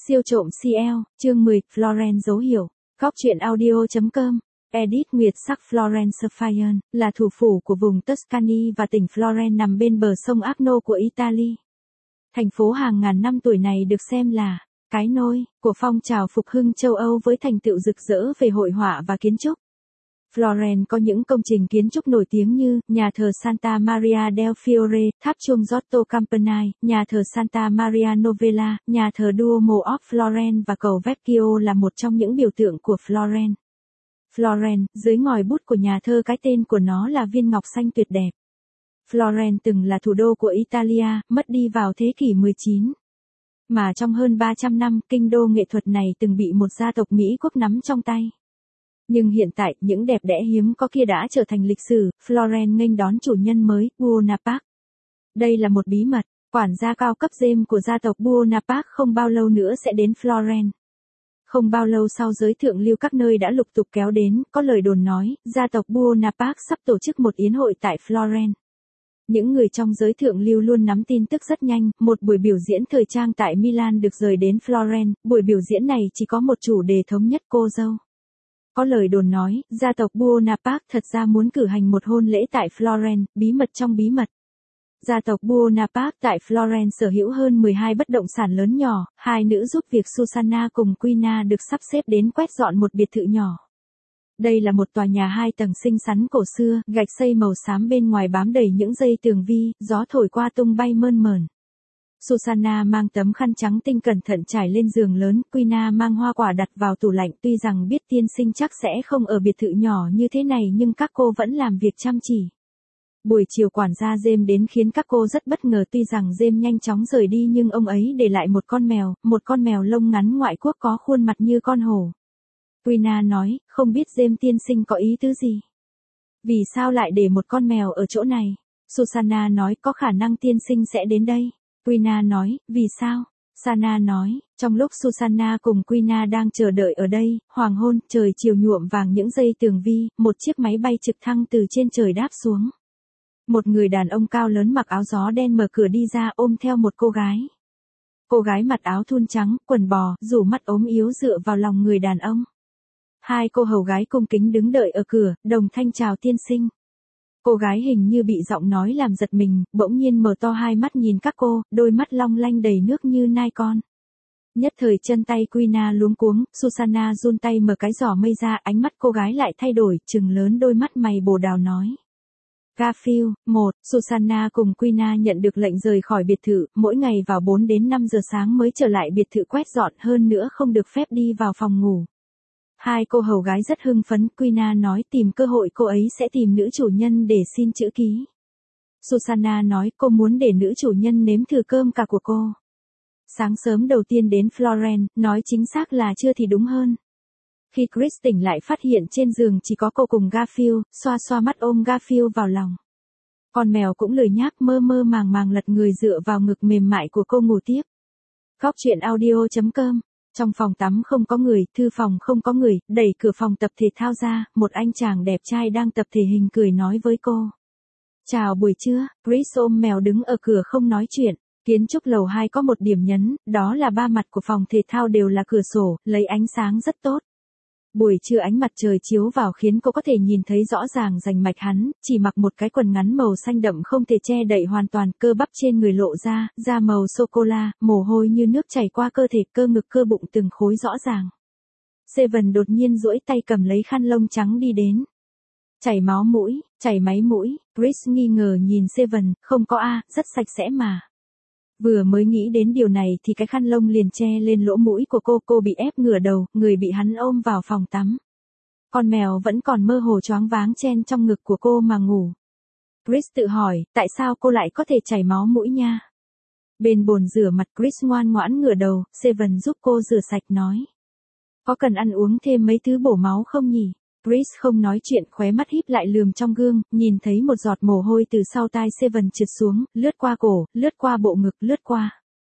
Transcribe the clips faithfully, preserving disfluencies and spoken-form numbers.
Siêu trộm xê lờ, chương mười, Florence dấu hiệu. Góc truyện audio chấm com. Edith Nguyệt sắc Florence Fayon, là thủ phủ của vùng Tuscany và tỉnh Florence nằm bên bờ sông Arno của Italy. Thành phố hàng ngàn năm tuổi này được xem là cái nôi của phong trào phục hưng châu Âu với thành tựu rực rỡ về hội họa và kiến trúc. Florence có những công trình kiến trúc nổi tiếng như nhà thờ Santa Maria del Fiore, tháp chuông Giotto Campanile, nhà thờ Santa Maria Novella, nhà thờ Duomo of Florence và cầu Vecchio là một trong những biểu tượng của Florence. Florence, dưới ngòi bút của nhà thơ cái tên của nó là viên ngọc xanh tuyệt đẹp. Florence từng là thủ đô của Italia, mất đi vào thế kỷ mười chín. Mà trong hơn ba trăm năm, kinh đô nghệ thuật này từng bị một gia tộc Mỹ quốc nắm trong tay. Nhưng hiện tại, những đẹp đẽ hiếm có kia đã trở thành lịch sử, Florence nghênh đón chủ nhân mới, Buonaparte. Đây là một bí mật, quản gia cao cấp James của gia tộc Buonaparte không bao lâu nữa sẽ đến Florence. Không bao lâu sau giới thượng lưu các nơi đã lục tục kéo đến, có lời đồn nói, gia tộc Buonaparte sắp tổ chức một yến hội tại Florence. Những người trong giới thượng lưu luôn nắm tin tức rất nhanh, một buổi biểu diễn thời trang tại Milan được rời đến Florence, buổi biểu diễn này chỉ có một chủ đề thống nhất cô dâu. Có lời đồn nói, gia tộc Buonaparte thật ra muốn cử hành một hôn lễ tại Florence, bí mật trong bí mật. Gia tộc Buonaparte tại Florence sở hữu hơn mười hai bất động sản lớn nhỏ, hai nữ giúp việc Susanna cùng Quina được sắp xếp đến quét dọn một biệt thự nhỏ. Đây là một tòa nhà hai tầng xinh xắn cổ xưa, gạch xây màu xám bên ngoài bám đầy những dây tường vi, gió thổi qua tung bay mơn mởn. Susanna mang tấm khăn trắng tinh cẩn thận trải lên giường lớn, Quina mang hoa quả đặt vào tủ lạnh, tuy rằng biết tiên sinh chắc sẽ không ở biệt thự nhỏ như thế này nhưng các cô vẫn làm việc chăm chỉ. Buổi chiều quản gia James đến khiến các cô rất bất ngờ, tuy rằng James nhanh chóng rời đi nhưng ông ấy để lại một con mèo, một con mèo lông ngắn ngoại quốc có khuôn mặt như con hổ. Quina nói, không biết James tiên sinh có ý tứ gì? Vì sao lại để một con mèo ở chỗ này? Susanna nói, có khả năng tiên sinh sẽ đến đây. Quina nói, vì sao? Sana nói, trong lúc Susanna cùng Quina đang chờ đợi ở đây, hoàng hôn, trời chiều nhuộm vàng những dây tường vi, một chiếc máy bay trực thăng từ trên trời đáp xuống. Một người đàn ông cao lớn mặc áo gió đen mở cửa đi ra ôm theo một cô gái. Cô gái mặc áo thun trắng, quần bò, rủ mắt ốm yếu dựa vào lòng người đàn ông. Hai cô hầu gái cung kính đứng đợi ở cửa, đồng thanh chào tiên sinh. Cô gái hình như bị giọng nói làm giật mình, bỗng nhiên mở to hai mắt nhìn các cô, đôi mắt long lanh đầy nước như nai con. Nhất thời chân tay Quina luống cuống, Susanna run tay mở cái giỏ mây ra, ánh mắt cô gái lại thay đổi, trừng lớn đôi mắt mày bồ đào nói. Garfield, một, Susanna cùng Quina nhận được lệnh rời khỏi biệt thự, mỗi ngày vào bốn đến năm giờ sáng mới trở lại biệt thự quét dọn, hơn nữa không được phép đi vào phòng ngủ. Hai cô hầu gái rất hưng phấn, Quina nói tìm cơ hội cô ấy sẽ tìm nữ chủ nhân để xin chữ ký. Susanna nói cô muốn để nữ chủ nhân nếm thử cơm cà của cô. Sáng sớm đầu tiên đến Florence, nói chính xác là chưa thì đúng hơn. Khi Chris tỉnh lại phát hiện trên giường chỉ có cô cùng Garfield, xoa xoa mắt ôm Garfield vào lòng. Con mèo cũng lười nhác mơ mơ màng màng lật người dựa vào ngực mềm mại của cô ngủ tiếp. Góc truyện audio chấm com. Trong phòng tắm không có người, thư phòng không có người, đẩy cửa phòng tập thể thao ra, một anh chàng đẹp trai đang tập thể hình cười nói với cô. Chào buổi trưa, Chris ôm mèo đứng ở cửa không nói chuyện. Kiến trúc lầu hai có một điểm nhấn, đó là ba mặt của phòng thể thao đều là cửa sổ, lấy ánh sáng rất tốt. Buổi trưa ánh mặt trời chiếu vào khiến cô có thể nhìn thấy rõ ràng rành mạch hắn, chỉ mặc một cái quần ngắn màu xanh đậm không thể che đậy hoàn toàn, cơ bắp trên người lộ ra, da màu sô-cô-la, mồ hôi như nước chảy qua cơ thể, cơ ngực cơ bụng từng khối rõ ràng. Seven đột nhiên duỗi tay cầm lấy khăn lông trắng đi đến. Chảy máu mũi, chảy máy mũi, Chris nghi ngờ nhìn Seven, không có a, rất sạch sẽ mà. Vừa mới nghĩ đến điều này thì cái khăn lông liền che lên lỗ mũi của cô, cô bị ép ngửa đầu, người bị hắn ôm vào phòng tắm. Con mèo vẫn còn mơ hồ choáng váng chen trong ngực của cô mà ngủ. Chris tự hỏi, tại sao cô lại có thể chảy máu mũi nha? Bên bồn rửa mặt Chris ngoan ngoãn ngửa đầu, Seven giúp cô rửa sạch nói. Có cần ăn uống thêm mấy thứ bổ máu không nhỉ? Chris không nói chuyện, khóe mắt híp lại lườm trong gương, nhìn thấy một giọt mồ hôi từ sau tai Seven trượt xuống, lướt qua cổ, lướt qua bộ ngực, lướt qua.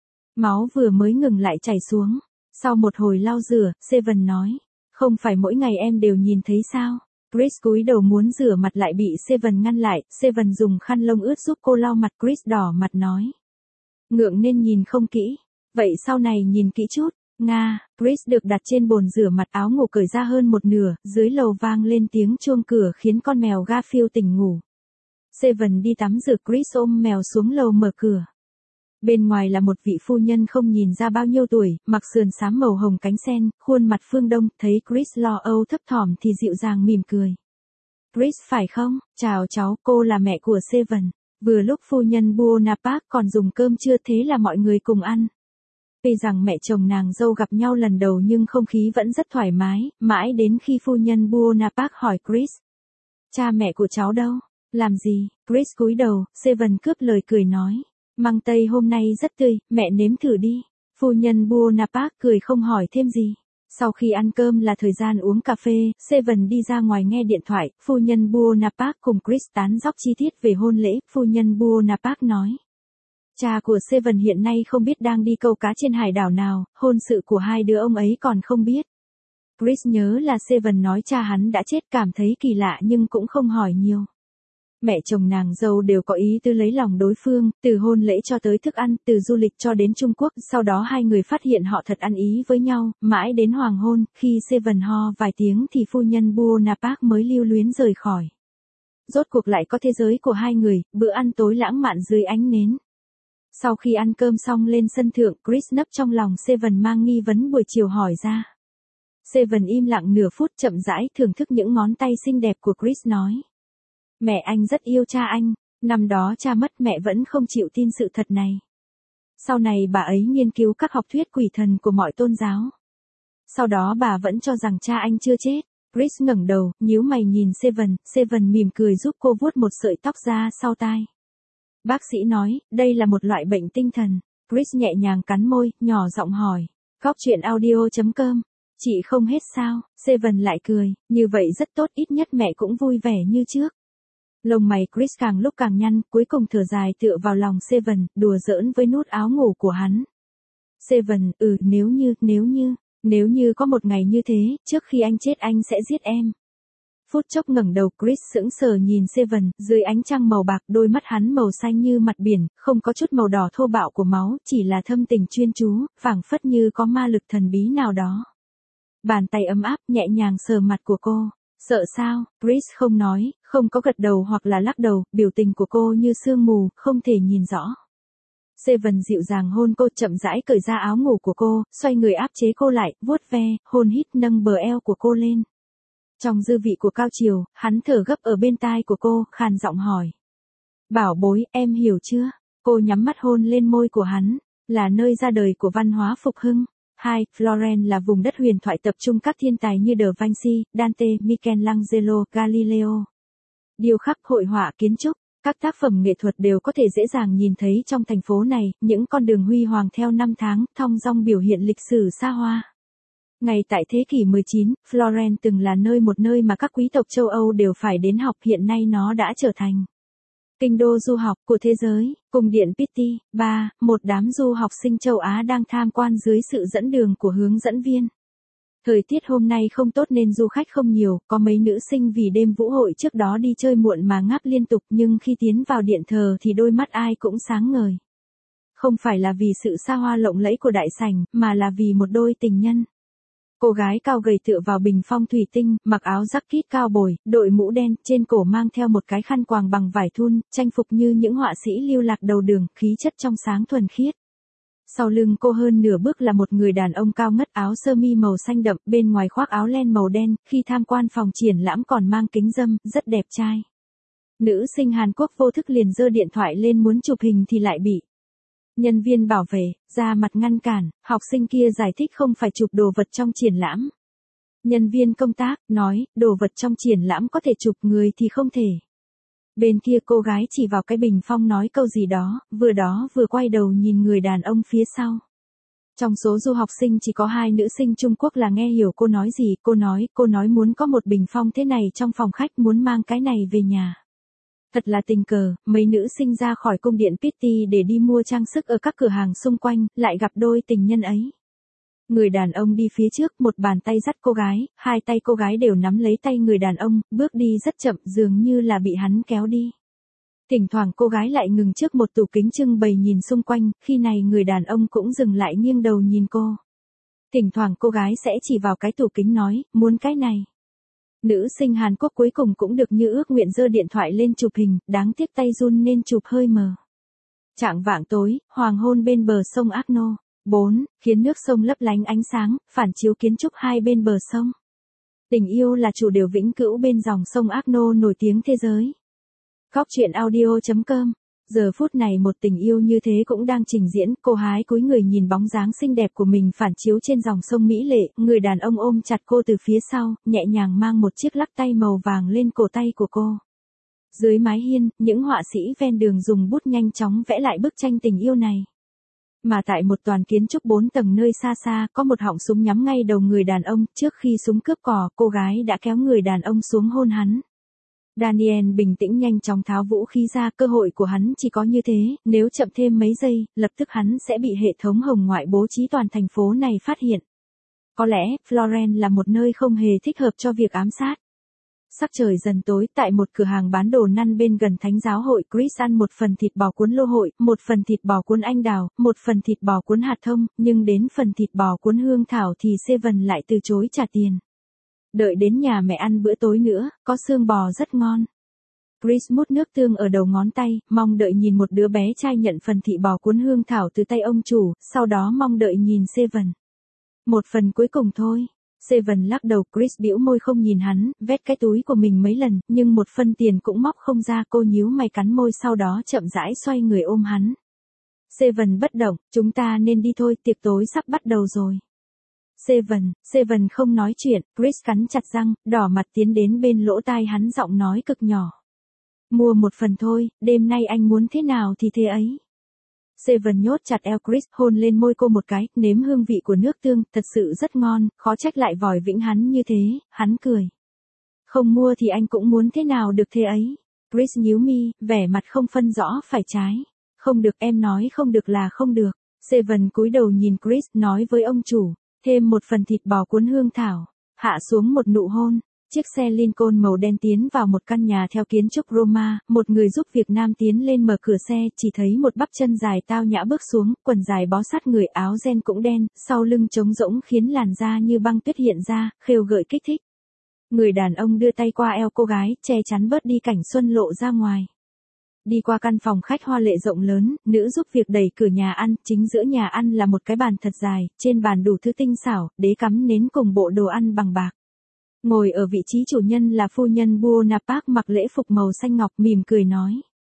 Máu vừa mới ngừng lại chảy xuống. Sau một hồi lau rửa, Seven nói, không phải mỗi ngày em đều nhìn thấy sao? Chris cúi đầu muốn rửa mặt lại bị Seven ngăn lại, Seven dùng khăn lông ướt giúp cô lau mặt, Chris đỏ mặt nói. Ngượng nên nhìn không kỹ. Vậy sau này nhìn kỹ chút. Nga, Chris được đặt trên bồn rửa mặt, áo ngủ cởi ra hơn một nửa, dưới lầu vang lên tiếng chuông cửa khiến con mèo Garfield tỉnh ngủ. Seven đi tắm rửa, Chris ôm mèo xuống lầu mở cửa. Bên ngoài là một vị phu nhân không nhìn ra bao nhiêu tuổi, mặc sườn xám màu hồng cánh sen, khuôn mặt phương Đông, thấy Chris lo âu thấp thỏm thì dịu dàng mỉm cười. Chris phải không? Chào cháu, cô là mẹ của Seven. Vừa lúc phu nhân Buona Park còn dùng cơm trưa, thế là mọi người cùng ăn. Tuy rằng mẹ chồng nàng dâu gặp nhau lần đầu nhưng không khí vẫn rất thoải mái, mãi đến khi phu nhân Buona Park hỏi Chris. Cha mẹ của cháu đâu? Làm gì? Chris cúi đầu, Seven cướp lời cười nói. Măng tây hôm nay rất tươi, mẹ nếm thử đi. Phu nhân Buona Park cười không hỏi thêm gì. Sau khi ăn cơm là thời gian uống cà phê, Seven đi ra ngoài nghe điện thoại, phu nhân Buona Park cùng Chris tán dóc chi tiết về hôn lễ, phu nhân Buona Park nói. Cha của Seven hiện nay không biết đang đi câu cá trên hải đảo nào, hôn sự của hai đứa ông ấy còn không biết. Chris nhớ là Seven nói cha hắn đã chết, cảm thấy kỳ lạ nhưng cũng không hỏi nhiều. Mẹ chồng nàng dâu đều có ý tư lấy lòng đối phương, từ hôn lễ cho tới thức ăn, từ du lịch cho đến Trung Quốc, sau đó hai người phát hiện họ thật ăn ý với nhau, mãi đến hoàng hôn, khi Seven ho vài tiếng thì phu nhân Buona Park mới lưu luyến rời khỏi. Rốt cuộc lại có thế giới của hai người, bữa ăn tối lãng mạn dưới ánh nến. Sau khi ăn cơm xong lên sân thượng, Chris nấp trong lòng Seven mang nghi vấn buổi chiều hỏi ra. Seven im lặng nửa phút chậm rãi thưởng thức những ngón tay xinh đẹp của Chris nói. Mẹ anh rất yêu cha anh, năm đó cha mất mẹ vẫn không chịu tin sự thật này. Sau này bà ấy nghiên cứu các học thuyết quỷ thần của mọi tôn giáo. Sau đó bà vẫn cho rằng cha anh chưa chết. Chris ngẩng đầu, nhíu mày nhìn Seven, Seven mỉm cười giúp cô vuốt một sợi tóc ra sau tai. Bác sĩ nói, đây là một loại bệnh tinh thần. Chris nhẹ nhàng cắn môi, nhỏ giọng hỏi. Góc truyện audio chấm com. Chị không hết sao? Seven lại cười, như vậy rất tốt, ít nhất mẹ cũng vui vẻ như trước. Lông mày Chris càng lúc càng nhăn, cuối cùng thở dài tựa vào lòng Seven, đùa giỡn với nút áo ngủ của hắn. Seven, ừ, nếu như, nếu như, nếu như có một ngày như thế, trước khi anh chết anh sẽ giết em. Phút chốc ngẩng đầu, Chris sững sờ nhìn Seven, dưới ánh trăng màu bạc, đôi mắt hắn màu xanh như mặt biển, không có chút màu đỏ thô bạo của máu, chỉ là thâm tình chuyên chú, phảng phất như có ma lực thần bí nào đó. Bàn tay ấm áp nhẹ nhàng sờ mặt của cô. Sợ sao? Chris không nói, không có gật đầu hoặc là lắc đầu, biểu tình của cô như sương mù, không thể nhìn rõ. Seven dịu dàng hôn cô, chậm rãi cởi ra áo ngủ của cô, xoay người áp chế cô lại, vuốt ve, hôn hít nâng bờ eo của cô lên. Trong dư vị của cao triều, hắn thở gấp ở bên tai của cô, khàn giọng hỏi. Bảo bối, em hiểu chưa? Cô nhắm mắt hôn lên môi của hắn, là nơi ra đời của văn hóa phục hưng. Hai, Florence là vùng đất huyền thoại tập trung các thiên tài như Da Vinci, Dante, Michelangelo, Galileo. Điêu khắc, hội họa, kiến trúc, các tác phẩm nghệ thuật đều có thể dễ dàng nhìn thấy trong thành phố này, những con đường huy hoàng theo năm tháng, thong dong biểu hiện lịch sử xa hoa. Ngay tại thế kỷ mười chín, Florence từng là nơi một nơi mà các quý tộc châu Âu đều phải đến học, hiện nay nó đã trở thành kinh đô du học của thế giới. Cung điện Pitti. Ba, một đám du học sinh châu Á đang tham quan dưới sự dẫn đường của hướng dẫn viên. Thời tiết hôm nay không tốt nên du khách không nhiều, có mấy nữ sinh vì đêm vũ hội trước đó đi chơi muộn mà ngáp liên tục, nhưng khi tiến vào điện thờ thì đôi mắt ai cũng sáng ngời. Không phải là vì sự xa hoa lộng lẫy của đại sảnh, mà là vì một đôi tình nhân. Cô gái cao gầy tựa vào bình phong thủy tinh, mặc áo jacket cao bồi, đội mũ đen, trên cổ mang theo một cái khăn quàng bằng vải thun, trang phục như những họa sĩ lưu lạc đầu đường, khí chất trong sáng thuần khiết. Sau lưng cô hơn nửa bước là một người đàn ông cao ngất, áo sơ mi màu xanh đậm, bên ngoài khoác áo len màu đen, khi tham quan phòng triển lãm còn mang kính râm, rất đẹp trai. Nữ sinh Hàn Quốc vô thức liền giơ điện thoại lên muốn chụp hình thì lại bị nhân viên bảo vệ ra mặt ngăn cản, học sinh kia giải thích không phải chụp đồ vật trong triển lãm. Nhân viên công tác nói, đồ vật trong triển lãm có thể chụp, người thì không thể. Bên kia cô gái chỉ vào cái bình phong nói câu gì đó, vừa đó vừa quay đầu nhìn người đàn ông phía sau. Trong số du học sinh chỉ có hai nữ sinh Trung Quốc là nghe hiểu cô nói gì, cô nói, cô nói muốn có một bình phong thế này trong phòng khách, muốn mang cái này về nhà. Thật là tình cờ, mấy nữ sinh ra khỏi cung điện Pitti để đi mua trang sức ở các cửa hàng xung quanh, lại gặp đôi tình nhân ấy. Người đàn ông đi phía trước, một bàn tay dắt cô gái, hai tay cô gái đều nắm lấy tay người đàn ông, bước đi rất chậm, dường như là bị hắn kéo đi. Thỉnh thoảng cô gái lại ngừng trước một tủ kính trưng bày nhìn xung quanh, khi này người đàn ông cũng dừng lại nghiêng đầu nhìn cô. Thỉnh thoảng cô gái sẽ chỉ vào cái tủ kính nói, muốn cái này. Nữ sinh Hàn Quốc cuối cùng cũng được như ước nguyện giơ điện thoại lên chụp hình, đáng tiếc tay run nên chụp hơi mờ. Chạng vạng tối, hoàng hôn bên bờ sông Akno. bốn. Khiến nước sông lấp lánh ánh sáng, phản chiếu kiến trúc hai bên bờ sông. Tình yêu là chủ đề vĩnh cửu bên dòng sông Akno nổi tiếng thế giới. Góc truyện audio chấm com. Giờ phút này một tình yêu như thế cũng đang trình diễn, cô hái cúi người nhìn bóng dáng xinh đẹp của mình phản chiếu trên dòng sông mỹ lệ, người đàn ông ôm chặt cô từ phía sau, nhẹ nhàng mang một chiếc lắc tay màu vàng lên cổ tay của cô. Dưới mái hiên, những họa sĩ ven đường dùng bút nhanh chóng vẽ lại bức tranh tình yêu này. Mà tại một toàn kiến trúc bốn tầng nơi xa xa, có một họng súng nhắm ngay đầu người đàn ông, trước khi súng cướp cò, cô gái đã kéo người đàn ông xuống hôn hắn. Daniel bình tĩnh nhanh chóng tháo vũ khí ra, cơ hội của hắn chỉ có như thế, nếu chậm thêm mấy giây, lập tức hắn sẽ bị hệ thống hồng ngoại bố trí toàn thành phố này phát hiện. Có lẽ, Florence là một nơi không hề thích hợp cho việc ám sát. Sắc trời dần tối, tại một cửa hàng bán đồ năn bên gần thánh giáo hội, Chris ăn một phần thịt bò cuốn lô hội, một phần thịt bò cuốn anh đào, một phần thịt bò cuốn hạt thông, nhưng đến phần thịt bò cuốn hương thảo thì Seven lại từ chối trả tiền. Đợi đến nhà mẹ ăn bữa tối nữa, có xương bò rất ngon. Chris mút nước tương ở đầu ngón tay, mong đợi nhìn một đứa bé trai nhận phần thịt bò cuốn hương thảo từ tay ông chủ, sau đó mong đợi nhìn Seven. Một phần cuối cùng thôi. Seven lắc đầu, Chris bĩu môi không nhìn hắn, vét cái túi của mình mấy lần, nhưng một phân tiền cũng móc không ra, cô nhíu mày cắn môi sau đó chậm rãi xoay người ôm hắn. Seven bất động, chúng ta nên đi thôi, tiệc tối sắp bắt đầu rồi. Seven, Seven không nói chuyện, Chris cắn chặt răng, đỏ mặt tiến đến bên lỗ tai hắn giọng nói cực nhỏ. Mua một phần thôi, đêm nay anh muốn thế nào thì thế ấy. Seven nhốt chặt eo Chris, hôn lên môi cô một cái, nếm hương vị của nước tương, thật sự rất ngon, khó trách lại vòi vĩnh hắn như thế, hắn cười. Không mua thì anh cũng muốn thế nào được thế ấy. Chris nhíu mi, vẻ mặt không phân rõ phải trái. Không được, em nói không được là không được. Seven cúi đầu nhìn Chris, nói với ông chủ, thêm một phần thịt bò cuốn hương thảo, hạ xuống một nụ hôn. Chiếc xe Lincoln màu đen tiến vào một căn nhà theo kiến trúc Roma, một người giúp việc nam tiến lên mở cửa xe, chỉ thấy một bắp chân dài tao nhã bước xuống, quần dài bó sát người, áo ren cũng đen, sau lưng trống rỗng khiến làn da như băng tuyết hiện ra, khêu gợi kích thích. Người đàn ông đưa tay qua eo cô gái, che chắn bớt đi cảnh xuân lộ ra ngoài. Đi qua căn phòng khách hoa lệ rộng lớn, nữ giúp việc đẩy cửa nhà ăn, chính giữa nhà ăn là một cái bàn thật dài, trên bàn đủ thứ tinh xảo, đế cắm nến cùng bộ đồ ăn bằng bạc. Ngồi ở vị trí chủ nhân là phu nhân Buonapark mặc lễ phục màu xanh ngọc mỉm cười nói.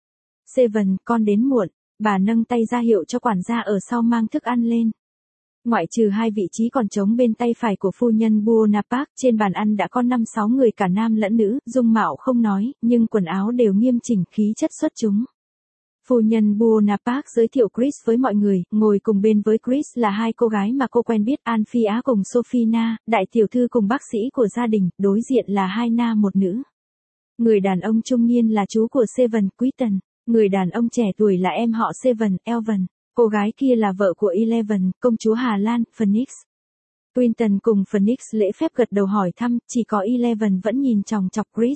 Seven, con đến muộn, bà nâng tay ra hiệu cho quản gia ở sau mang thức ăn lên. Ngoại trừ hai vị trí còn trống bên tay phải của phu nhân Buonapark, trên bàn ăn đã có năm sáu người cả nam lẫn nữ, dung mạo không nói, nhưng quần áo đều nghiêm chỉnh, khí chất xuất chúng. Phu nhân Buonapark giới thiệu Chris với mọi người, ngồi cùng bên với Chris là hai cô gái mà cô quen biết, Anphia cùng Sophina, đại tiểu thư cùng bác sĩ của gia đình, đối diện là hai nam một nữ. Người đàn ông trung niên là chú của Seven, Quinton, người đàn ông trẻ tuổi là em họ Seven, Elvan, cô gái kia là vợ của Eleven, công chúa Hà Lan, Phoenix. Quinton cùng Phoenix lễ phép gật đầu hỏi thăm, chỉ có Eleven vẫn nhìn chòng chọc Chris.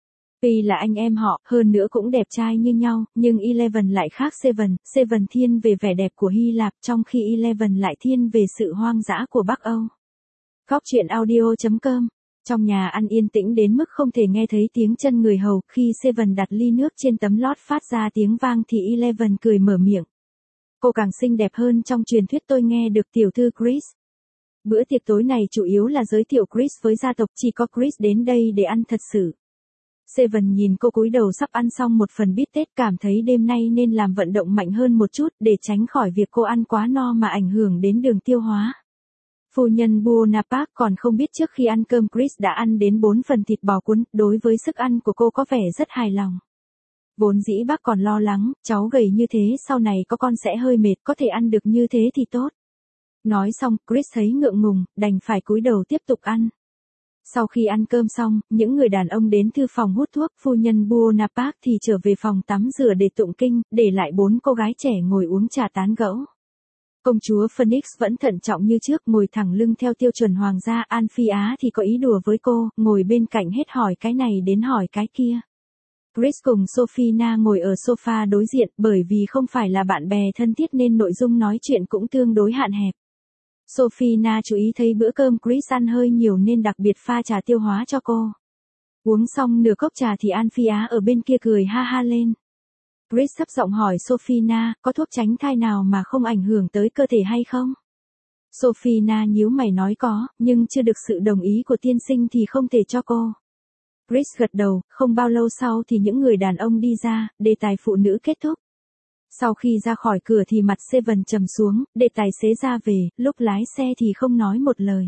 Vì là anh em họ, hơn nữa cũng đẹp trai như nhau, nhưng Eleven lại khác Seven, Seven thiên về vẻ đẹp của Hy Lạp, trong khi Eleven lại thiên về sự hoang dã của Bắc Âu. Góc truyện audio chấm com. Trong nhà ăn yên tĩnh đến mức không thể nghe thấy tiếng chân người hầu, khi Seven đặt ly nước trên tấm lót phát ra tiếng vang thì Eleven cười mở miệng. Cô càng xinh đẹp hơn trong truyền thuyết tôi nghe được, tiểu thư Chris. Bữa tiệc tối này chủ yếu là giới thiệu Chris với gia tộc, chỉ có Chris đến đây để ăn thật sự. Seven nhìn cô cúi đầu sắp ăn xong một phần bít tết, cảm thấy đêm nay nên làm vận động mạnh hơn một chút, để tránh khỏi việc cô ăn quá no mà ảnh hưởng đến đường tiêu hóa. Phu nhân Buonapark còn không biết trước khi ăn cơm Chris đã ăn đến bốn phần thịt bò cuốn, đối với sức ăn của cô có vẻ rất hài lòng. Vốn dĩ bác còn lo lắng, cháu gầy như thế sau này có con sẽ hơi mệt, có thể ăn được như thế thì tốt. Nói xong, Chris thấy ngượng ngùng, đành phải cúi đầu tiếp tục ăn. Sau khi ăn cơm xong, những người đàn ông đến thư phòng hút thuốc, phu nhân Buonapark thì trở về phòng tắm rửa để tụng kinh, để lại bốn cô gái trẻ ngồi uống trà tán gẫu. Công chúa Phoenix vẫn thận trọng như trước, ngồi thẳng lưng theo tiêu chuẩn hoàng gia, Anphia thì có ý đùa với cô, ngồi bên cạnh hết hỏi cái này đến hỏi cái kia. Chris cùng Sophina ngồi ở sofa đối diện, bởi vì không phải là bạn bè thân thiết nên nội dung nói chuyện cũng tương đối hạn hẹp. Sophia chú ý thấy bữa cơm Chris ăn hơi nhiều nên đặc biệt pha trà tiêu hóa cho cô. Uống xong nửa cốc trà thì Anfia ở bên kia cười ha ha lên. Chris thấp giọng hỏi Sophia, có thuốc tránh thai nào mà không ảnh hưởng tới cơ thể hay không? Sophia nhíu mày nói có, nhưng chưa được sự đồng ý của tiên sinh thì không thể cho cô. Chris gật đầu, không bao lâu sau thì những người đàn ông đi ra, đề tài phụ nữ kết thúc. Sau khi ra khỏi cửa thì mặt Seven trầm xuống, để tài xế ra về, lúc lái xe thì không nói một lời.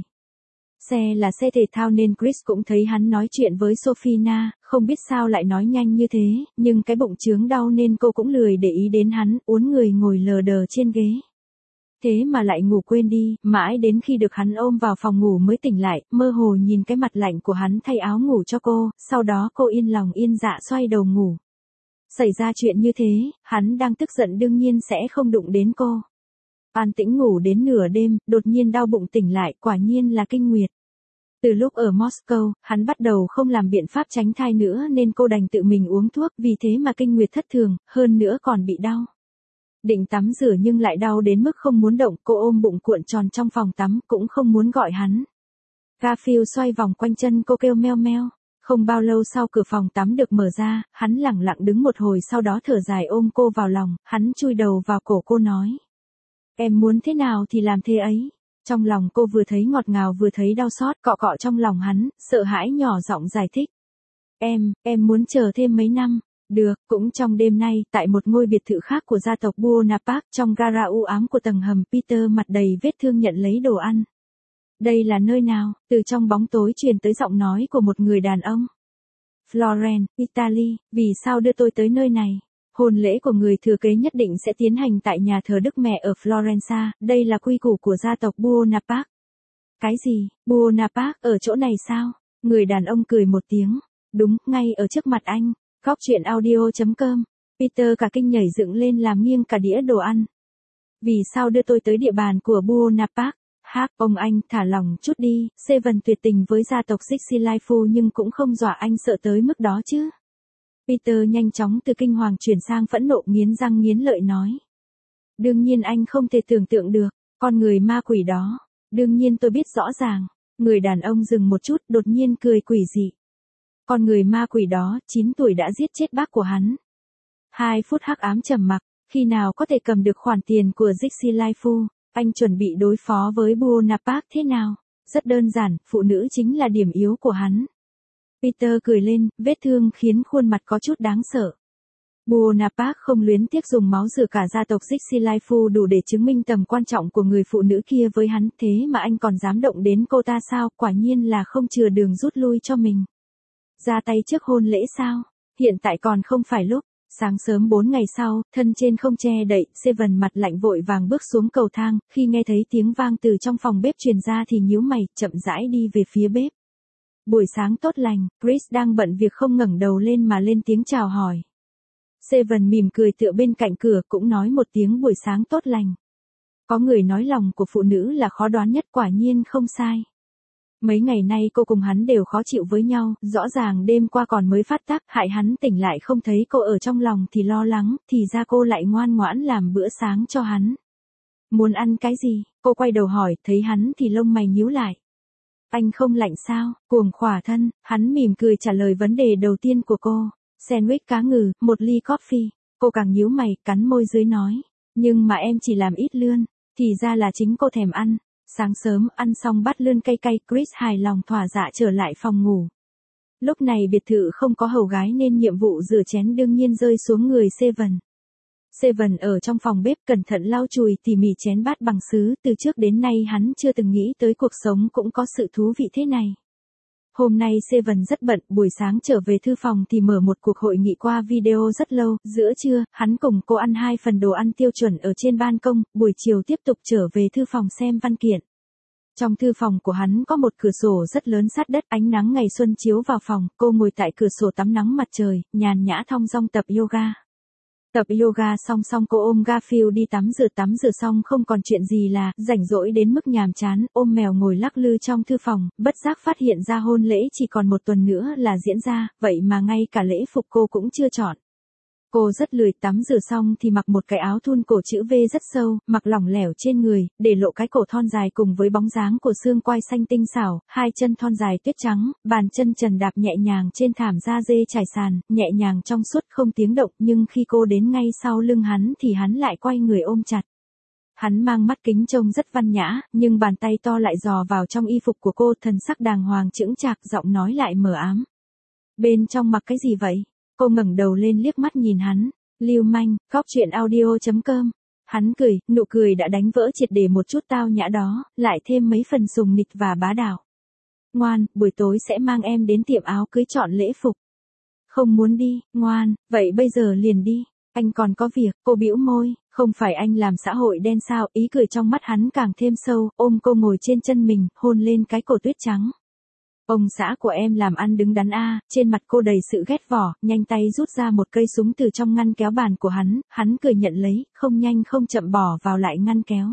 Xe là xe thể thao nên Chris cũng thấy hắn nói chuyện với Sophia, không biết sao lại nói nhanh như thế, nhưng cái bụng chướng đau nên cô cũng lười để ý đến hắn, uốn người ngồi lờ đờ trên ghế. Thế mà lại ngủ quên đi, mãi đến khi được hắn ôm vào phòng ngủ mới tỉnh lại, mơ hồ nhìn cái mặt lạnh của hắn thay áo ngủ cho cô, sau đó cô yên lòng yên dạ xoay đầu ngủ. Xảy ra chuyện như thế, hắn đang tức giận đương nhiên sẽ không đụng đến cô. An tĩnh ngủ đến nửa đêm, đột nhiên đau bụng tỉnh lại, quả nhiên là kinh nguyệt. Từ lúc ở Moscow, hắn bắt đầu không làm biện pháp tránh thai nữa nên cô đành tự mình uống thuốc, vì thế mà kinh nguyệt thất thường, hơn nữa còn bị đau. Định tắm rửa nhưng lại đau đến mức không muốn động, cô ôm bụng cuộn tròn trong phòng tắm, cũng không muốn gọi hắn. Garfield xoay vòng quanh chân cô kêu meo meo. Không bao lâu sau cửa phòng tắm được mở ra, hắn lẳng lặng đứng một hồi sau đó thở dài ôm cô vào lòng, hắn chui đầu vào cổ cô nói. Em muốn thế nào thì làm thế ấy. Trong lòng cô vừa thấy ngọt ngào vừa thấy đau xót, cọ cọ trong lòng hắn, sợ hãi nhỏ giọng giải thích. Em, em muốn chờ thêm mấy năm. Được, cũng trong đêm nay, tại một ngôi biệt thự khác của gia tộc Buonapark, trong gara u ám của tầng hầm, Peter mặt đầy vết thương nhận lấy đồ ăn. Đây là nơi nào? Từ trong bóng tối truyền tới giọng nói của một người đàn ông. Florence, Italy, vì sao đưa tôi tới nơi này? Hôn lễ của người thừa kế nhất định sẽ tiến hành tại nhà thờ Đức Mẹ ở Florence, đây là quy củ của gia tộc Buonapark. Cái gì? Buonapark ở chỗ này sao? Người đàn ông cười một tiếng. Đúng, ngay ở trước mặt anh. Góc truyện audio chấm com. Peter cả kinh nhảy dựng lên làm nghiêng cả đĩa đồ ăn. Vì sao đưa tôi tới địa bàn của Buonapark? Hác, ông anh, thả lòng chút đi, Seven tuyệt tình với gia tộc Sixilaifu nhưng cũng không dọa anh sợ tới mức đó chứ. Peter nhanh chóng từ kinh hoàng chuyển sang phẫn nộ nghiến răng nghiến lợi nói. Đương nhiên anh không thể tưởng tượng được, con người ma quỷ đó. Đương nhiên tôi biết rõ ràng. Người đàn ông dừng một chút đột nhiên cười quỷ dị. Con người ma quỷ đó, chín tuổi đã giết chết bác của hắn. Hai phút hắc ám trầm mặc, khi nào có thể cầm được khoản tiền của Sixilaifu? Anh chuẩn bị đối phó với Buonapark thế nào? Rất đơn giản, phụ nữ chính là điểm yếu của hắn. Peter cười lên, vết thương khiến khuôn mặt có chút đáng sợ. Buonapark không luyến tiếc dùng máu rửa cả gia tộc Sixilaifu đủ để chứng minh tầm quan trọng của người phụ nữ kia với hắn, thế mà anh còn dám động đến cô ta sao? Quả nhiên là không chừa đường rút lui cho mình. Ra tay trước hôn lễ sao? Hiện tại còn không phải lúc. Sáng sớm bốn ngày sau, thân trên không che đậy, Seven mặt lạnh vội vàng bước xuống cầu thang, khi nghe thấy tiếng vang từ trong phòng bếp truyền ra thì nhíu mày, chậm rãi đi về phía bếp. Buổi sáng tốt lành, Chris đang bận việc không ngẩng đầu lên mà lên tiếng chào hỏi. Seven mỉm cười tựa bên cạnh cửa cũng nói một tiếng buổi sáng tốt lành. Có người nói lòng của phụ nữ là khó đoán nhất, quả nhiên không sai. Mấy ngày nay cô cùng hắn đều khó chịu với nhau, rõ ràng đêm qua còn mới phát tác, hại hắn tỉnh lại không thấy cô ở trong lòng thì lo lắng, thì ra cô lại ngoan ngoãn làm bữa sáng cho hắn. Muốn ăn cái gì? Cô quay đầu hỏi, thấy hắn thì lông mày nhíu lại. Anh không lạnh sao? Cuồng khỏa thân, hắn mỉm cười trả lời vấn đề đầu tiên của cô. Sandwich cá ngừ, một ly coffee. Cô càng nhíu mày, cắn môi dưới nói. Nhưng mà em chỉ làm ít lươn, thì ra là chính cô thèm ăn. Sáng sớm ăn xong bát lươn cay cay, Chris hài lòng thỏa dạ trở lại phòng ngủ. Lúc này biệt thự không có hầu gái nên nhiệm vụ rửa chén đương nhiên rơi xuống người Seven. Seven ở trong phòng bếp cẩn thận lau chùi tỉ mỉ chén bát bằng sứ, từ trước đến nay hắn chưa từng nghĩ tới cuộc sống cũng có sự thú vị thế này. Hôm nay Seven rất bận, buổi sáng trở về thư phòng thì mở một cuộc hội nghị qua video rất lâu, giữa trưa, hắn cùng cô ăn hai phần đồ ăn tiêu chuẩn ở trên ban công, buổi chiều tiếp tục trở về thư phòng xem văn kiện. Trong thư phòng của hắn có một cửa sổ rất lớn sát đất, ánh nắng ngày xuân chiếu vào phòng, cô ngồi tại cửa sổ tắm nắng mặt trời, nhàn nhã thong dong tập yoga. Tập yoga xong xong cô ôm Garfield đi tắm rửa, tắm rửa xong không còn chuyện gì là, rảnh rỗi đến mức nhàm chán, ôm mèo ngồi lắc lư trong thư phòng, bất giác phát hiện ra hôn lễ chỉ còn một tuần nữa là diễn ra, vậy mà ngay cả lễ phục cô cũng chưa chọn. Cô rất lười, tắm rửa xong thì mặc một cái áo thun cổ chữ V rất sâu, mặc lỏng lẻo trên người, để lộ cái cổ thon dài cùng với bóng dáng của xương quai xanh tinh xảo, hai chân thon dài tuyết trắng, bàn chân trần đạp nhẹ nhàng trên thảm da dê trải sàn, nhẹ nhàng trong suốt không tiếng động, nhưng khi cô đến ngay sau lưng hắn thì hắn lại quay người ôm chặt. Hắn mang mắt kính trông rất văn nhã, nhưng bàn tay to lại dò vào trong y phục của cô, thần sắc đàng hoàng chững chạc, giọng nói lại mờ ám. Bên trong mặc cái gì vậy? Cô ngẩng đầu lên liếc mắt nhìn hắn. Lưu manh, cóc truyện audio chấm com. Hắn cười, nụ cười đã đánh vỡ triệt để một chút tao nhã đó, lại thêm mấy phần sùng nịch và bá đạo. Ngoan, buổi tối sẽ mang em đến tiệm áo cưới chọn lễ phục. Không muốn đi, ngoan, vậy bây giờ liền đi. Anh còn có việc, cô bĩu môi, không phải anh làm xã hội đen sao, ý cười trong mắt hắn càng thêm sâu, ôm cô ngồi trên chân mình, hôn lên cái cổ tuyết trắng. Ông xã của em làm ăn đứng đắn a, trên mặt cô đầy sự ghét bỏ, nhanh tay rút ra một cây súng từ trong ngăn kéo bàn của hắn, hắn cười nhận lấy, không nhanh không chậm bỏ vào lại ngăn kéo.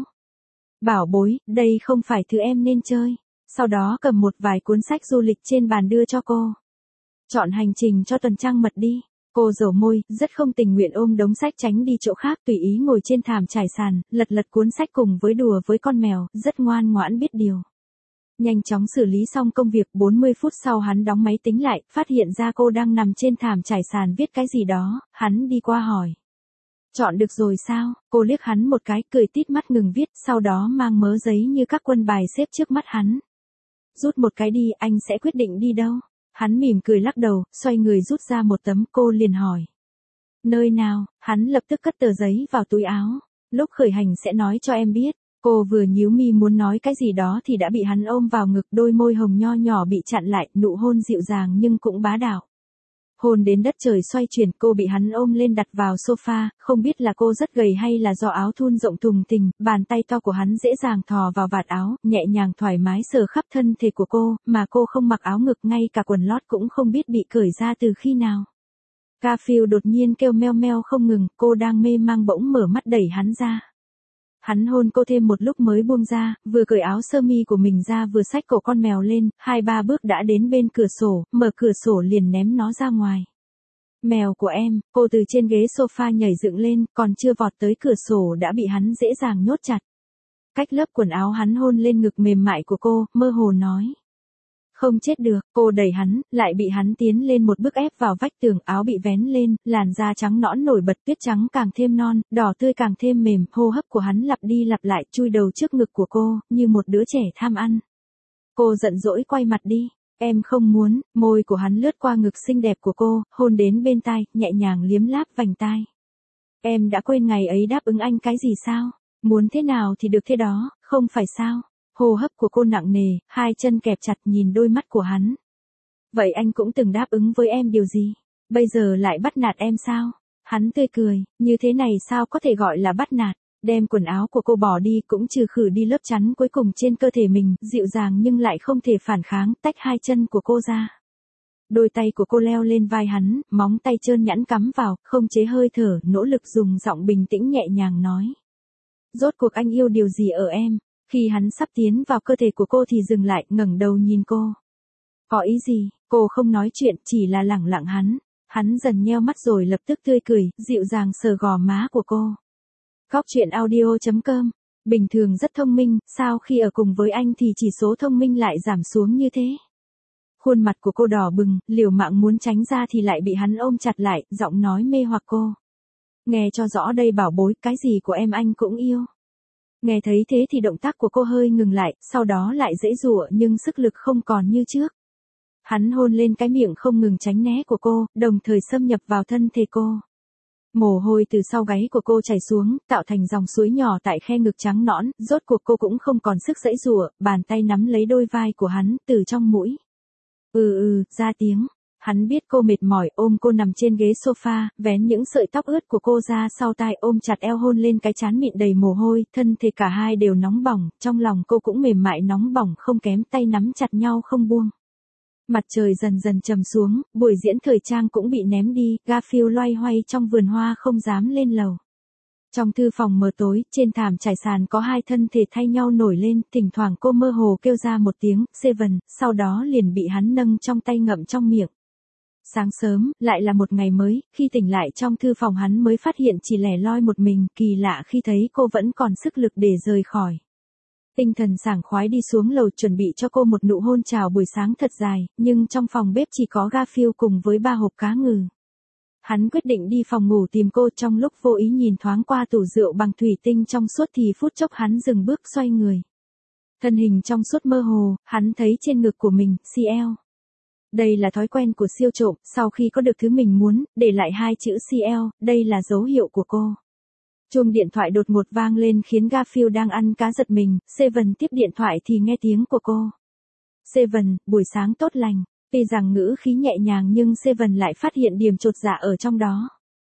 Bảo bối, đây không phải thứ em nên chơi. Sau đó cầm một vài cuốn sách du lịch trên bàn đưa cho cô. Chọn hành trình cho tuần trăng mật đi. Cô dầu môi, rất không tình nguyện ôm đống sách tránh đi chỗ khác, tùy ý ngồi trên thảm trải sàn, lật lật cuốn sách cùng với đùa với con mèo, rất ngoan ngoãn biết điều. Nhanh chóng xử lý xong công việc, bốn mươi phút sau hắn đóng máy tính lại, phát hiện ra cô đang nằm trên thảm trải sàn viết cái gì đó, hắn đi qua hỏi. Chọn được rồi sao? Cô liếc hắn một cái, cười tít mắt ngừng viết, sau đó mang mớ giấy như các quân bài xếp trước mắt hắn. Rút một cái đi, anh sẽ quyết định đi đâu? Hắn mỉm cười lắc đầu, xoay người rút ra một tấm, cô liền hỏi. Nơi nào? Hắn lập tức cất tờ giấy vào túi áo. Lúc khởi hành sẽ nói cho em biết. Cô vừa nhíu mi muốn nói cái gì đó thì đã bị hắn ôm vào ngực, đôi môi hồng nho nhỏ bị chặn lại, nụ hôn dịu dàng nhưng cũng bá đạo. Hôn đến đất trời xoay chuyển, cô bị hắn ôm lên đặt vào sofa, không biết là cô rất gầy hay là do áo thun rộng thùng thình, bàn tay to của hắn dễ dàng thò vào vạt áo, nhẹ nhàng thoải mái sờ khắp thân thể của cô, mà cô không mặc áo ngực, ngay cả quần lót cũng không biết bị cởi ra từ khi nào. Garfield đột nhiên kêu meo meo không ngừng, cô đang mê mang bỗng mở mắt đẩy hắn ra. Hắn hôn cô thêm một lúc mới buông ra, vừa cởi áo sơ mi của mình ra vừa xách cổ con mèo lên, hai ba bước đã đến bên cửa sổ, mở cửa sổ liền ném nó ra ngoài. Mèo của em, cô từ trên ghế sofa nhảy dựng lên, còn chưa vọt tới cửa sổ đã bị hắn dễ dàng nhốt chặt. Cách lớp quần áo hắn hôn lên ngực mềm mại của cô, mơ hồ nói. Không chết được, cô đẩy hắn, lại bị hắn tiến lên một bước ép vào vách tường, áo bị vén lên, làn da trắng nõn nổi bật, tuyết trắng càng thêm non, đỏ tươi càng thêm mềm, hô hấp của hắn lặp đi lặp lại, chui đầu trước ngực của cô, như một đứa trẻ tham ăn. Cô giận dỗi quay mặt đi, em không muốn, môi của hắn lướt qua ngực xinh đẹp của cô, hôn đến bên tai, nhẹ nhàng liếm láp vành tai. Em đã quên ngày ấy đáp ứng anh cái gì sao? Muốn thế nào thì được thế đó, không phải sao? Hô hấp của cô nặng nề, hai chân kẹp chặt nhìn đôi mắt của hắn. Vậy anh cũng từng đáp ứng với em điều gì? Bây giờ lại bắt nạt em sao? Hắn tươi cười, như thế này sao có thể gọi là bắt nạt? Đem quần áo của cô bỏ đi cũng trừ khử đi lớp chắn cuối cùng trên cơ thể mình, dịu dàng nhưng lại không thể phản kháng, tách hai chân của cô ra. Đôi tay của cô leo lên vai hắn, móng tay trơn nhẵn cắm vào, không chế hơi thở, nỗ lực dùng giọng bình tĩnh nhẹ nhàng nói. Rốt cuộc anh yêu điều gì ở em? Khi hắn sắp tiến vào cơ thể của cô thì dừng lại, ngẩng đầu nhìn cô. Có ý gì? Cô không nói chuyện, chỉ là lẳng lặng hắn. Hắn dần nheo mắt rồi lập tức tươi cười, dịu dàng sờ gò má của cô. Cóc truyện audio chấm com. Bình thường rất thông minh, sao khi ở cùng với anh thì chỉ số thông minh lại giảm xuống như thế? Khuôn mặt của cô đỏ bừng, liều mạng muốn tránh ra thì lại bị hắn ôm chặt lại, giọng nói mê hoặc cô. Nghe cho rõ đây bảo bối, cái gì của em anh cũng yêu. Nghe thấy thế thì động tác của cô hơi ngừng lại, sau đó lại giãy giụa nhưng sức lực không còn như trước. Hắn hôn lên cái miệng không ngừng tránh né của cô, đồng thời xâm nhập vào thân thể cô. Mồ hôi từ sau gáy của cô chảy xuống, tạo thành dòng suối nhỏ tại khe ngực trắng nõn, rốt cuộc cô cũng không còn sức giãy giụa, bàn tay nắm lấy đôi vai của hắn, từ trong mũi. Ừ ừ, ra tiếng. Hắn biết cô mệt mỏi, ôm cô nằm trên ghế sofa, vén những sợi tóc ướt của cô ra sau tai, ôm chặt eo, hôn lên cái trán mịn đầy mồ hôi, thân thể cả hai đều nóng bỏng, trong lòng cô cũng mềm mại nóng bỏng không kém, tay nắm chặt nhau không buông. Mặt trời dần dần trầm xuống, buổi diễn thời trang cũng bị ném đi, Garfield loay hoay trong vườn hoa không dám lên lầu. Trong thư phòng mờ tối, trên thảm trải sàn có hai thân thể thay nhau nổi lên, thỉnh thoảng cô mơ hồ kêu ra một tiếng, Seven, sau đó liền bị hắn nâng trong tay ngậm trong miệng. Sáng sớm, lại là một ngày mới, khi tỉnh lại trong thư phòng hắn mới phát hiện chỉ lẻ loi một mình, kỳ lạ khi thấy cô vẫn còn sức lực để rời khỏi. Tinh thần sảng khoái đi xuống lầu chuẩn bị cho cô một nụ hôn chào buổi sáng thật dài, nhưng trong phòng bếp chỉ có Garfield cùng với ba hộp cá ngừ. Hắn quyết định đi phòng ngủ tìm cô, trong lúc vô ý nhìn thoáng qua tủ rượu bằng thủy tinh trong suốt thì phút chốc hắn dừng bước xoay người. Thân hình trong suốt mơ hồ, hắn thấy trên ngực của mình, xê lờ. Đây là thói quen của siêu trộm, sau khi có được thứ mình muốn, để lại hai chữ xê lờ, đây là dấu hiệu của cô. Chuông điện thoại đột ngột vang lên khiến Garfield đang ăn cá giật mình, Seven tiếp điện thoại thì nghe tiếng của cô. Seven, buổi sáng tốt lành. Tuy rằng ngữ khí nhẹ nhàng nhưng Seven lại phát hiện điểm chột dạ ở trong đó.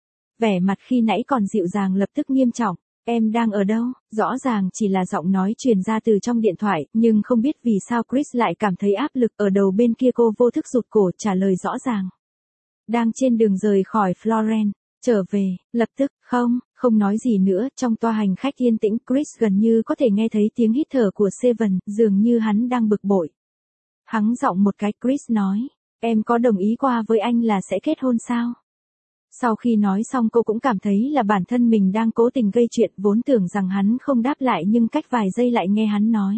Vẻ mặt khi nãy còn dịu dàng lập tức nghiêm trọng. Em đang ở đâu? Rõ ràng chỉ là giọng nói truyền ra từ trong điện thoại, nhưng không biết vì sao Chris lại cảm thấy áp lực ở đầu bên kia. Cô vô thức rụt cổ trả lời rõ ràng. Đang trên đường rời khỏi Florence. Trở về, lập tức, không, không nói gì nữa, trong toa hành khách yên tĩnh, Chris gần như có thể nghe thấy tiếng hít thở của Seven, dường như hắn đang bực bội. Hắng giọng một cái, Chris nói, em có đồng ý qua với anh là sẽ kết hôn sao? Sau khi nói xong cô cũng cảm thấy là bản thân mình đang cố tình gây chuyện, vốn tưởng rằng hắn không đáp lại nhưng cách vài giây lại nghe hắn nói.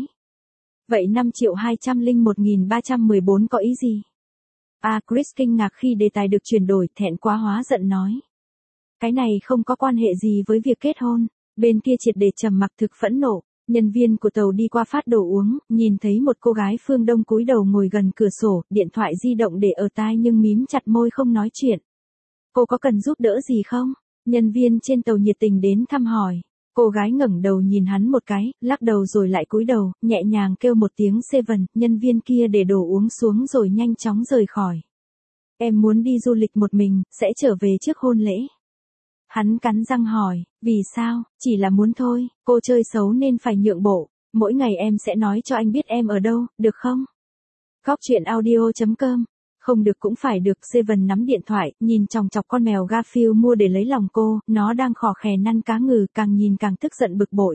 Vậy năm triệu hai trăm lẻ một nghìn ba trăm mười bốn có ý gì? À, Chris kinh ngạc khi đề tài được chuyển đổi, thẹn quá hóa giận nói. Cái này không có quan hệ gì với việc kết hôn. Bên kia triệt để trầm mặc thực phẫn nộ. Nhân viên của tàu đi qua phát đồ uống, nhìn thấy một cô gái phương Đông cúi đầu ngồi gần cửa sổ, điện thoại di động để ở tai nhưng mím chặt môi không nói chuyện. Cô có cần giúp đỡ gì không? Nhân viên trên tàu nhiệt tình đến thăm hỏi. Cô gái ngẩng đầu nhìn hắn một cái, lắc đầu rồi lại cúi đầu, nhẹ nhàng kêu một tiếng Seven, nhân viên kia để đồ uống xuống rồi nhanh chóng rời khỏi. Em muốn đi du lịch một mình, sẽ trở về trước hôn lễ. Hắn cắn răng hỏi, vì sao? Chỉ là muốn thôi, cô chơi xấu nên phải nhượng bộ, mỗi ngày em sẽ nói cho anh biết em ở đâu, được không? Góc truyện audio chấm com. Không được cũng phải được. Seven nắm điện thoại, nhìn chòng chọc con mèo Garfield mua để lấy lòng cô, nó đang khò khè năn cá ngừ, càng nhìn càng tức giận bực bội.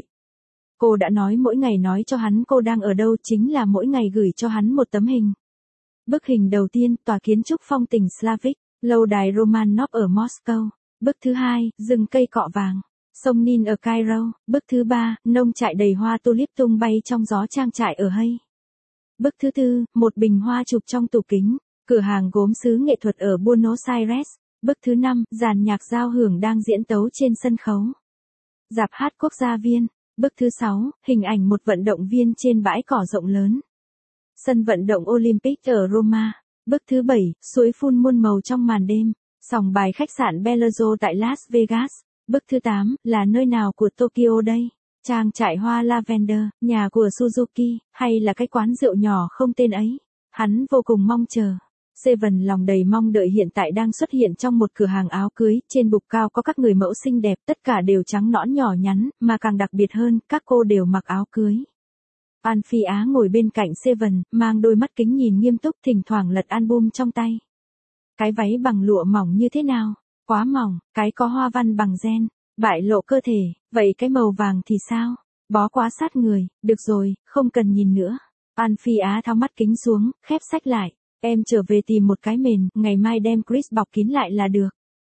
Cô đã nói mỗi ngày nói cho hắn cô đang ở đâu, chính là mỗi ngày gửi cho hắn một tấm hình. Bức hình đầu tiên, tòa kiến trúc phong tình Slavic, lâu đài Romanov ở Moscow. Bức thứ hai, rừng cây cọ vàng, sông Nin ở Cairo. Bức thứ ba, nông trại đầy hoa tulip tung bay trong gió trang trại ở Hay. Bức thứ tư, một bình hoa chụp trong tủ kính, cửa hàng gốm sứ nghệ thuật ở Buenos Aires. Bức thứ năm, dàn nhạc giao hưởng đang diễn tấu trên sân khấu Rạp hát quốc gia Viên. Bức thứ sáu, hình ảnh một vận động viên trên bãi cỏ rộng lớn, sân vận động Olympic ở Roma. Bức thứ bảy, suối phun muôn màu trong màn đêm, sòng bài khách sạn Bellagio tại Las Vegas. Bức thứ tám, là nơi nào của Tokyo đây? Trang trại hoa lavender, nhà của Suzuki, hay là cái quán rượu nhỏ không tên ấy? Hắn vô cùng mong chờ. Seven lòng đầy mong đợi hiện tại đang xuất hiện trong một cửa hàng áo cưới, trên bục cao có các người mẫu xinh đẹp, tất cả đều trắng nõn nhỏ nhắn, mà càng đặc biệt hơn, các cô đều mặc áo cưới. An Phi Á ngồi bên cạnh Seven, mang đôi mắt kính nhìn nghiêm túc, thỉnh thoảng lật album trong tay. Cái váy bằng lụa mỏng như thế nào? Quá mỏng, cái có hoa văn bằng gen, bại lộ cơ thể, vậy cái màu vàng thì sao? Bó quá sát người, được rồi, không cần nhìn nữa. An Phi Á tháo mắt kính xuống, khép sách lại. Em trở về tìm một cái mền, ngày mai đem Chris bọc kín lại là được.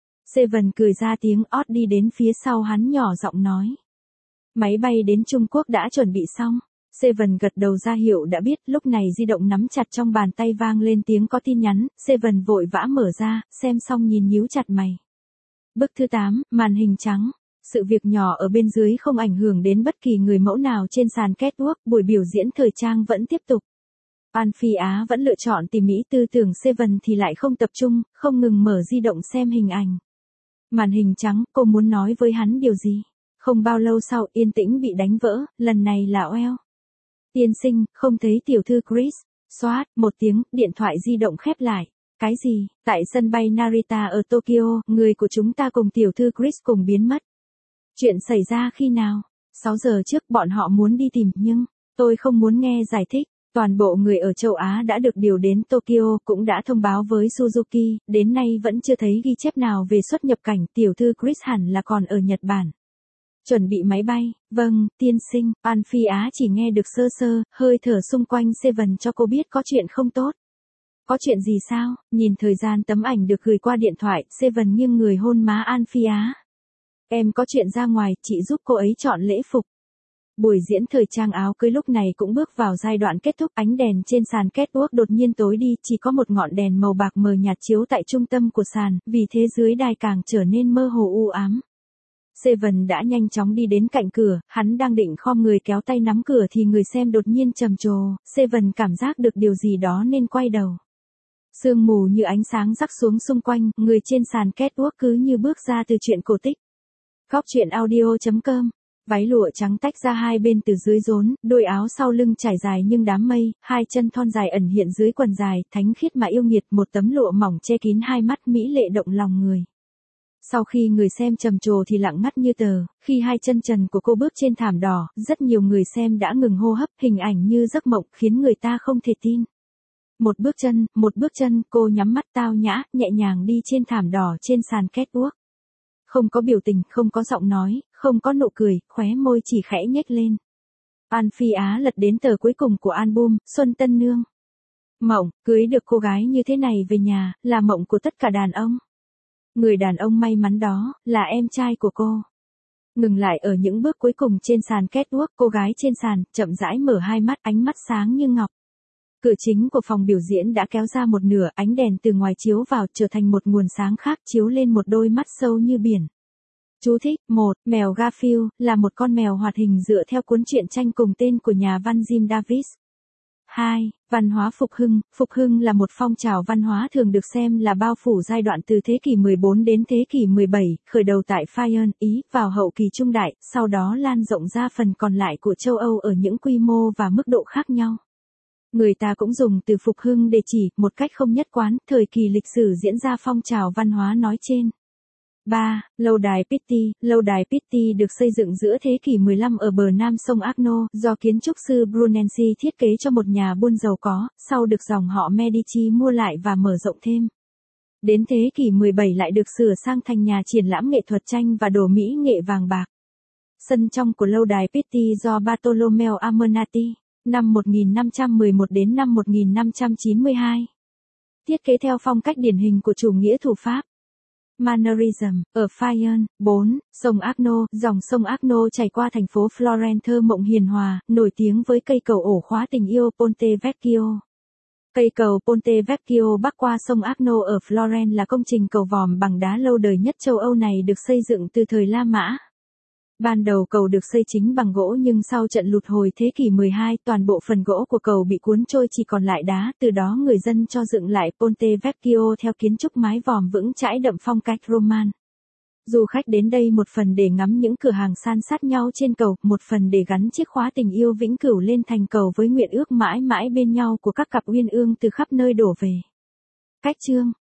Seven cười ra tiếng ót đi đến phía sau hắn nhỏ giọng nói. Máy bay đến Trung Quốc đã chuẩn bị xong. Seven gật đầu ra hiệu đã biết, lúc này di động nắm chặt trong bàn tay vang lên tiếng có tin nhắn, Seven vội vã mở ra, xem xong nhìn nhíu chặt mày. Bức thứ tám, màn hình trắng. Sự việc nhỏ ở bên dưới không ảnh hưởng đến bất kỳ người mẫu nào trên sàn catwalk, buổi biểu diễn thời trang vẫn tiếp tục. An Phi Á vẫn lựa chọn tỉ mỉ, tư tưởng Seven thì lại không tập trung, không ngừng mở di động xem hình ảnh. Màn hình trắng, cô muốn nói với hắn điều gì? Không bao lâu sau, yên tĩnh bị đánh vỡ, lần này là Oel. Tiên sinh, không thấy tiểu thư Chris. Xoát, một tiếng, điện thoại di động khép lại. Cái gì? Tại sân bay Narita ở Tokyo, người của chúng ta cùng tiểu thư Chris cùng biến mất. Chuyện xảy ra khi nào? sáu giờ trước bọn họ muốn đi tìm, nhưng tôi không muốn nghe giải thích. Toàn bộ người ở châu Á đã được điều đến Tokyo, cũng đã thông báo với Suzuki, đến nay vẫn chưa thấy ghi chép nào về xuất nhập cảnh, tiểu thư Chris hẳn là còn ở Nhật Bản. Chuẩn bị máy bay, vâng, tiên sinh. An Phi Á chỉ nghe được sơ sơ, hơi thở xung quanh Seven cho cô biết có chuyện không tốt. Có chuyện gì sao? Nhìn thời gian tấm ảnh được gửi qua điện thoại, Seven nghiêng người hôn má An Phi Á. Em có chuyện ra ngoài, chị giúp cô ấy chọn lễ phục. Buổi diễn thời trang áo cưới lúc này cũng bước vào giai đoạn kết thúc, ánh đèn trên sàn catwalk đột nhiên tối đi, chỉ có một ngọn đèn màu bạc mờ nhạt chiếu tại trung tâm của sàn, vì thế dưới đài càng trở nên mơ hồ u ám. Seven đã nhanh chóng đi đến cạnh cửa, hắn đang định khom người kéo tay nắm cửa thì người xem đột nhiên trầm trồ, Seven cảm giác được điều gì đó nên quay đầu. Sương mù như ánh sáng rắc xuống xung quanh, người trên sàn catwalk cứ như bước ra từ truyện cổ tích. Góc truyện audio chấm com. Váy lụa trắng tách ra hai bên từ dưới rốn, đôi áo sau lưng trải dài nhưng đám mây, hai chân thon dài ẩn hiện dưới quần dài, thánh khiết mà yêu nghiệt, một tấm lụa mỏng che kín hai mắt mỹ lệ động lòng người. Sau khi người xem trầm trồ thì lặng ngắt như tờ, khi hai chân trần của cô bước trên thảm đỏ, rất nhiều người xem đã ngừng hô hấp, hình ảnh như giấc mộng, khiến người ta không thể tin. Một bước chân, một bước chân, cô nhắm mắt tao nhã, nhẹ nhàng đi trên thảm đỏ trên sàn catwalk. Không có biểu tình, không có giọng nói, không có nụ cười, khóe môi chỉ khẽ nhếch lên. An Phi Á lật đến tờ cuối cùng của album, Xuân Tân Nương. Mộng, cưới được cô gái như thế này về nhà, là mộng của tất cả đàn ông. Người đàn ông may mắn đó, là em trai của cô. Ngừng lại ở những bước cuối cùng trên sàn catwalk, cô gái trên sàn, chậm rãi mở hai mắt, ánh mắt sáng như ngọc. Cửa chính của phòng biểu diễn đã kéo ra một nửa, ánh đèn từ ngoài chiếu vào trở thành một nguồn sáng khác chiếu lên một đôi mắt sâu như biển. Chú thích, một, mèo Garfield, là một con mèo hoạt hình dựa theo cuốn truyện tranh cùng tên của nhà văn Jim Davis. hai. Văn hóa phục hưng. Phục hưng là một phong trào văn hóa thường được xem là bao phủ giai đoạn từ thế kỷ mười bốn đến thế kỷ mười bảy, khởi đầu tại Fayern, Ý, vào hậu kỳ trung đại, sau đó lan rộng ra phần còn lại của châu Âu ở những quy mô và mức độ khác nhau. Người ta cũng dùng từ phục hưng để chỉ, một cách không nhất quán, thời kỳ lịch sử diễn ra phong trào văn hóa nói trên. ba. Lâu đài Pitti. Lâu đài Pitti được xây dựng giữa thế kỷ mười lăm ở bờ nam sông Arno, do kiến trúc sư Brunelleschi thiết kế cho một nhà buôn giàu có, sau được dòng họ Medici mua lại và mở rộng thêm. Đến thế kỷ mười bảy lại được sửa sang thành nhà triển lãm nghệ thuật tranh và đồ mỹ nghệ vàng bạc. Sân trong của lâu đài Pitti do Bartolomeo Ammirati, năm một nghìn năm trăm mười một đến năm một nghìn năm trăm chín mươi hai. Thiết kế theo phong cách điển hình của chủ nghĩa thủ Pháp. Mannerism, ở Fayern. bốn. Sông Arno. Dòng sông Arno chảy qua thành phố Florence thơ mộng hiền hòa, nổi tiếng với cây cầu ổ khóa tình yêu Ponte Vecchio. Cây cầu Ponte Vecchio bắc qua sông Arno ở Florence là công trình cầu vòm bằng đá lâu đời nhất châu Âu này, được xây dựng từ thời La Mã. Ban đầu cầu được xây chính bằng gỗ, nhưng sau trận lụt hồi thế kỷ mười hai, toàn bộ phần gỗ của cầu bị cuốn trôi, chỉ còn lại đá, từ đó người dân cho dựng lại Ponte Vecchio theo kiến trúc mái vòm vững chãi đậm phong cách Roman. Du khách đến đây một phần để ngắm những cửa hàng san sát nhau trên cầu, một phần để gắn chiếc khóa tình yêu vĩnh cửu lên thành cầu với nguyện ước mãi mãi bên nhau của các cặp uyên ương từ khắp nơi đổ về. Cách chương